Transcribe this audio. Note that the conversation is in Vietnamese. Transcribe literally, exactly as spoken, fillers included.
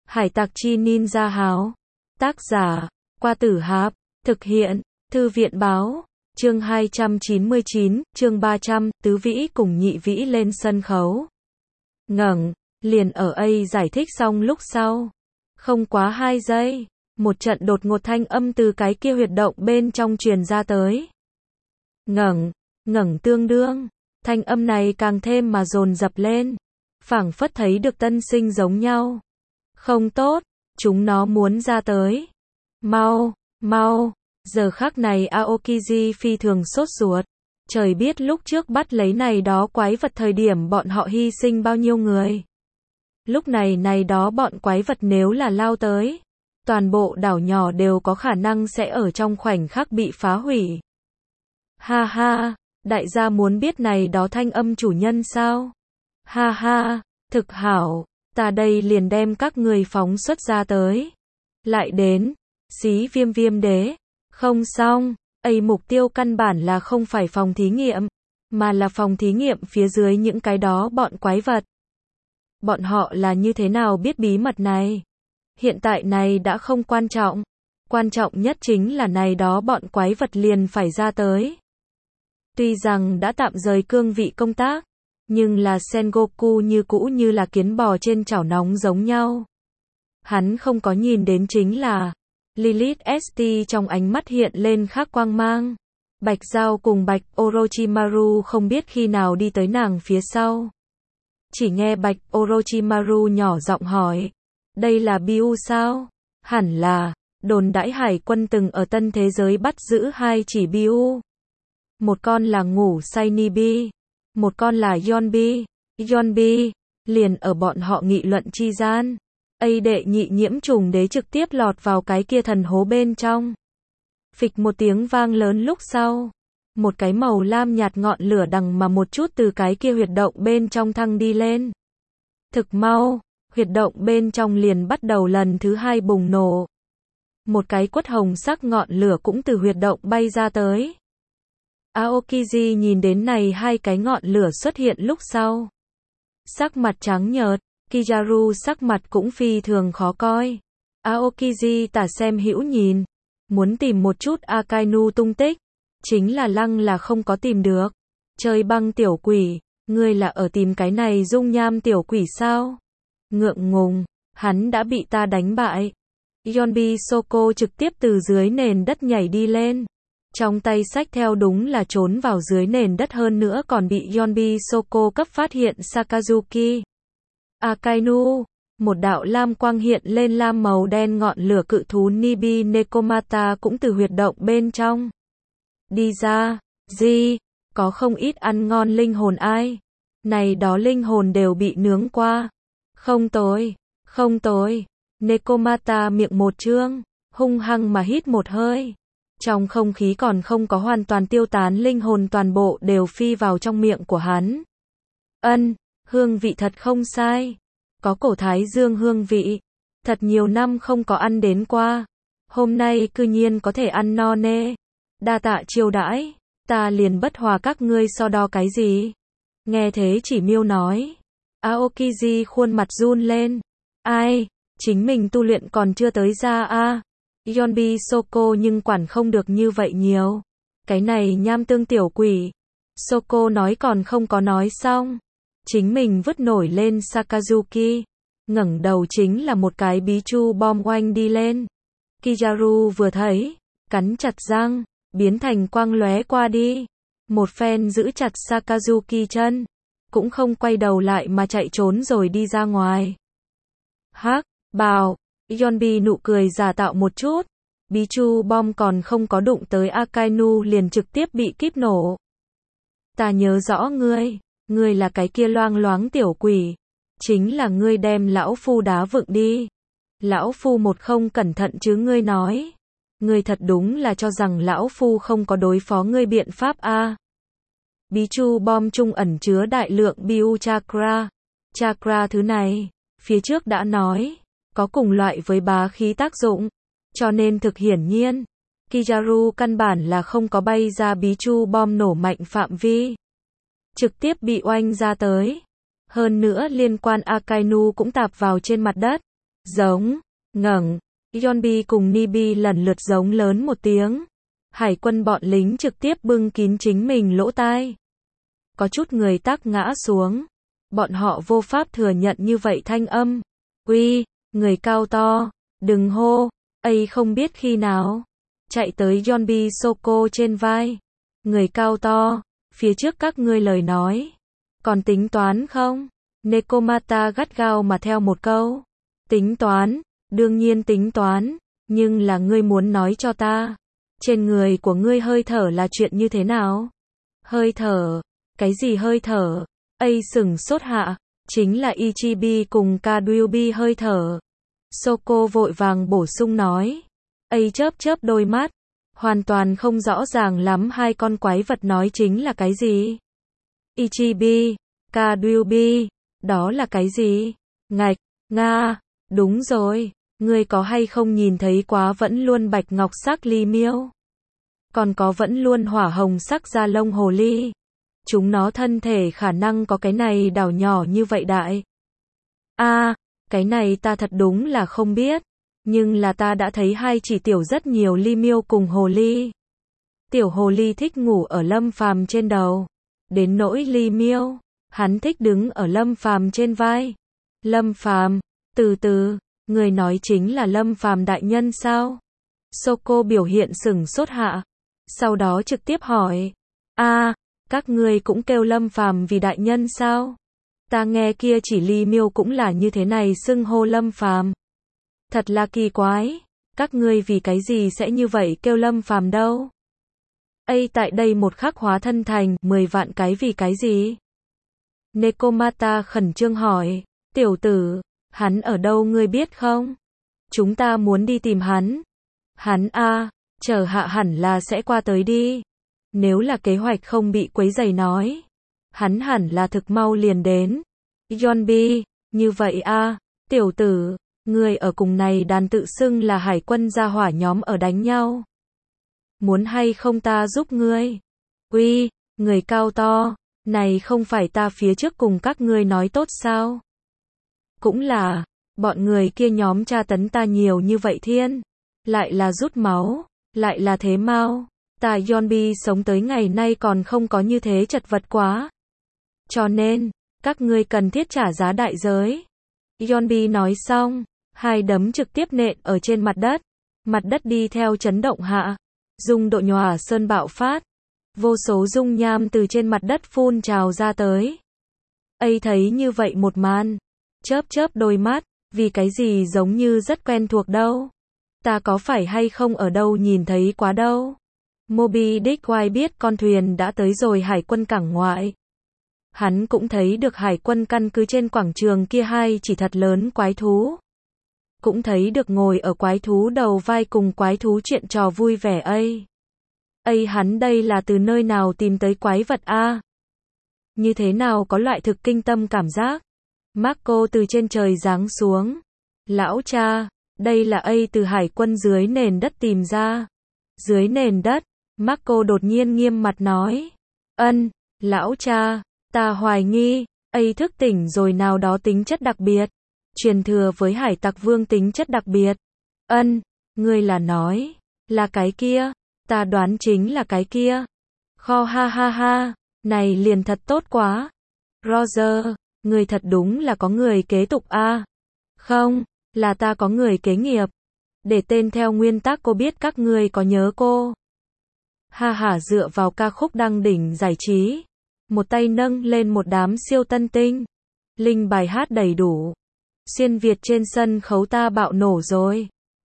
Hải tặc chi ninja háo. Tác giả, Qua Tử Hạp. Thực hiện, Thư viện báo. Chương hai trăm chín mươi chín, chương ba trăm, Tứ Vĩ cùng Nhị Vĩ lên sân khấu. Ngẩng, liền ở A giải thích xong lúc sau. Không quá hai giây, một trận đột ngột thanh âm từ cái kia huyệt động bên trong truyền ra tới. Ngẩng, ngẩng tương đương, thanh âm này càng thêm mà dồn dập lên, phảng phất thấy được tân sinh giống nhau. Không tốt, chúng nó muốn ra tới. Mau, mau, giờ khắc này Aokiji phi thường sốt ruột. Trời biết lúc trước bắt lấy này đó quái vật thời điểm bọn họ hy sinh bao nhiêu người. Lúc này này đó bọn quái vật nếu là lao tới, toàn bộ đảo nhỏ đều có khả năng sẽ ở trong khoảnh khắc bị phá hủy. Ha ha, đại gia muốn biết này đó thanh âm chủ nhân sao? Ha ha, thực hảo, ta đây liền đem các người phóng xuất ra tới. Lại đến, xí viêm viêm đế. Không xong, A mục tiêu căn bản là không phải phòng thí nghiệm, mà là phòng thí nghiệm phía dưới những cái đó bọn quái vật. Bọn họ là như thế nào biết bí mật này? Hiện tại này đã không quan trọng. Quan trọng nhất chính là này đó bọn quái vật liền phải ra tới. Tuy rằng đã tạm rời cương vị công tác, nhưng là Sengoku như cũ như là kiến bò trên chảo nóng giống nhau. Hắn không có nhìn đến chính là Lilith ét tê trong ánh mắt hiện lên khác quang mang. Bạch Giao cùng Bạch Orochimaru không biết khi nào đi tới nàng phía sau. Chỉ nghe Bạch Orochimaru nhỏ giọng hỏi, đây là Biu sao? Hẳn là, đồn đãi hải quân từng ở tân thế giới bắt giữ hai chỉ Biu. Một con là ngủ say Nibi, một con là Yonbi. Yonbi, liền ở bọn họ nghị luận chi gian. A đệ nhị nhiễm trùng đế trực tiếp lọt vào cái kia thần hố bên trong. Phịch một tiếng vang lớn lúc sau. Một cái màu lam nhạt ngọn lửa đằng mà một chút từ cái kia huyệt động bên trong thăng đi lên. Thực mau, huyệt động bên trong liền bắt đầu lần thứ hai bùng nổ. Một cái quất hồng sắc ngọn lửa cũng từ huyệt động bay ra tới. Aokiji nhìn đến này hai cái ngọn lửa xuất hiện lúc sau. Sắc mặt trắng nhợt, Kizaru sắc mặt cũng phi thường khó coi. Aokiji tả xem hữu nhìn, muốn tìm một chút Akainu tung tích, chính là lăng là không có tìm được. Trời băng tiểu quỷ, ngươi là ở tìm cái này dung nham tiểu quỷ sao? Ngượng ngùng, hắn đã bị ta đánh bại. Yonbi Soko trực tiếp từ dưới nền đất nhảy đi lên. Trong tay xách theo đúng là trốn vào dưới nền đất, hơn nữa còn bị Yonbi Soko cấp phát hiện Sakazuki. Akainu, một đạo lam quang hiện lên, lam màu đen ngọn lửa cự thú Nibi Nekomata cũng từ huyệt động bên trong đi ra. Gì? Có không ít ăn ngon linh hồn ai? Này đó linh hồn đều bị nướng qua. Không tồi, không tồi. Nekomata miệng một trương, hung hăng mà hít một hơi. Trong không khí còn không có hoàn toàn tiêu tán linh hồn toàn bộ đều phi vào trong miệng của hắn. Ân, hương vị thật không sai. Có cổ thái dương hương vị. Thật nhiều năm không có ăn đến qua. Hôm nay cư nhiên có thể ăn no nê. Đa tạ chiêu đãi, ta liền bất hòa các ngươi so đo cái gì. Nghe thế chỉ miêu nói. Aokiji khuôn mặt run lên. Ai, chính mình tu luyện còn chưa tới ra a à? Yonbi Soko nhưng quản không được như vậy nhiều. Cái này nham tương tiểu quỷ. Soko nói còn không có nói xong. Chính mình vứt nổi lên Sakazuki. Ngẩng đầu chính là một cái bí chu bom oanh đi lên. Kizaru vừa thấy, cắn chặt răng, biến thành quang lóe qua đi. Một phen giữ chặt Sakazuki chân, cũng không quay đầu lại mà chạy trốn rồi đi ra ngoài. Hắc, bào, Yonbi nụ cười giả tạo một chút. Bí chu bom còn không có đụng tới Akainu liền trực tiếp bị kíp nổ. Ta nhớ rõ ngươi, ngươi là cái kia loang loáng tiểu quỷ. Chính là ngươi đem lão phu đá vựng đi. Lão phu một không cẩn thận chứ ngươi nói. Ngươi thật đúng là cho rằng lão phu không có đối phó ngươi biện pháp a à? Bí chu bom trung ẩn chứa đại lượng Biu Chakra. Chakra thứ này, phía trước đã nói, có cùng loại với bá khí tác dụng. Cho nên thực hiển nhiên, Kizaru căn bản là không có bay ra bí chu bom nổ mạnh phạm vi. Trực tiếp bị oanh ra tới. Hơn nữa liên quan Akainu cũng tạp vào trên mặt đất. Giống, ngẩng. Yeonbi cùng Nibi lần lượt giống lớn một tiếng. Hải quân bọn lính trực tiếp bưng kín chính mình lỗ tai. Có chút người tắc ngã xuống. Bọn họ vô pháp thừa nhận như vậy thanh âm. Uy, người cao to, đừng hô, ấy không biết khi nào. Chạy tới Yeonbi Soko trên vai. Người cao to, phía trước các ngươi lời nói. Còn tính toán không? Nekomata gắt gao mà theo một câu. Tính toán, đương nhiên tính toán, nhưng là ngươi muốn nói cho ta. Trên người của ngươi hơi thở là chuyện như thế nào? Hơi thở? Cái gì hơi thở? Ấy sửng sốt hạ, chính là Ichibi cùng Kadyubi hơi thở. Soko vội vàng bổ sung nói. Ấy chớp chớp đôi mắt, hoàn toàn không rõ ràng lắm hai con quái vật nói chính là cái gì. Ichibi, Kadyubi, đó là cái gì? Ngạch, Nga, đúng rồi, ngươi có hay không nhìn thấy quá vẫn luôn bạch ngọc sắc ly miêu? Còn có vẫn luôn hỏa hồng sắc da lông hồ ly. Chúng nó thân thể khả năng có cái này đảo nhỏ như vậy đại. A, à, cái này ta thật đúng là không biết. Nhưng là ta đã thấy hai chỉ tiểu rất nhiều ly miêu cùng hồ ly. Tiểu hồ ly thích ngủ ở Lâm Phàm trên đầu. Đến nỗi ly miêu, hắn thích đứng ở Lâm Phàm trên vai. Lâm Phàm, từ từ, người nói chính là Lâm Phàm đại nhân sao? Soko biểu hiện sửng sốt hạ. Sau đó trực tiếp hỏi. A, à, các ngươi cũng kêu Lâm Phàm vì đại nhân sao? Ta nghe kia chỉ ly miêu cũng là như thế này xưng hô Lâm Phàm. Thật là kỳ quái, các ngươi vì cái gì sẽ như vậy kêu Lâm Phàm đâu? Ây tại đây một khắc hóa thân thành mười vạn cái vì cái gì? Nekomata khẩn trương hỏi, tiểu tử, hắn ở đâu ngươi biết không? Chúng ta muốn đi tìm hắn. Hắn a, à, chờ hạ hẳn là sẽ qua tới đi. Nếu là kế hoạch không bị quấy rầy nói, hắn hẳn là thực mau liền đến. Yeonbi, như vậy a, à, tiểu tử, ngươi ở cùng này đàn tự xưng là hải quân gia hỏa nhóm ở đánh nhau. Muốn hay không ta giúp ngươi? Uy, người cao to, này không phải ta phía trước cùng các ngươi nói tốt sao? Cũng là, bọn người kia nhóm tra tấn ta nhiều như vậy thiên, lại là rút máu, lại là thế mau. Ta Yeonbi sống tới ngày nay còn không có như thế chật vật quá. Cho nên, các ngươi cần thiết trả giá đại giới. Yeonbi nói xong, hai đấm trực tiếp nện ở trên mặt đất. Mặt đất đi theo chấn động hạ. Dung độ nhòa sơn bạo phát. Vô số dung nham từ trên mặt đất phun trào ra tới. Ấy thấy như vậy một màn. Chớp chớp đôi mắt, vì cái gì giống như rất quen thuộc đâu. Ta có phải hay không ở đâu nhìn thấy quá đâu. Moby Dick White biết con thuyền đã tới rồi hải quân cảng ngoại. Hắn cũng thấy được hải quân căn cứ trên quảng trường kia hai chỉ thật lớn quái thú. Cũng thấy được ngồi ở quái thú đầu vai cùng quái thú chuyện trò vui vẻ ấy. Ây hắn đây là từ nơi nào tìm tới quái vật a? À? Như thế nào có loại thực kinh tâm cảm giác? Marco từ trên trời giáng xuống. Lão cha, đây là Ây từ hải quân dưới nền đất tìm ra. Dưới nền đất, Marco đột nhiên nghiêm mặt nói. Ân, lão cha, ta hoài nghi, Ây thức tỉnh rồi nào đó tính chất đặc biệt. Truyền thừa với hải tặc vương tính chất đặc biệt. Ân, ngươi là nói, là cái kia, ta đoán chính là cái kia. Kho ha ha ha, này liền thật tốt quá. Roger, ngươi thật đúng là có người kế tục a. À? Không, là ta có người kế nghiệp. Để tên theo nguyên tắc cô biết các ngươi có nhớ cô. Ha hả dựa vào ca khúc đăng đỉnh giải trí. Một tay nâng lên một đám siêu tân tinh. Linh bài hát đầy đủ. Xuyên Việt trên sân khấu ta bạo nổ rồi.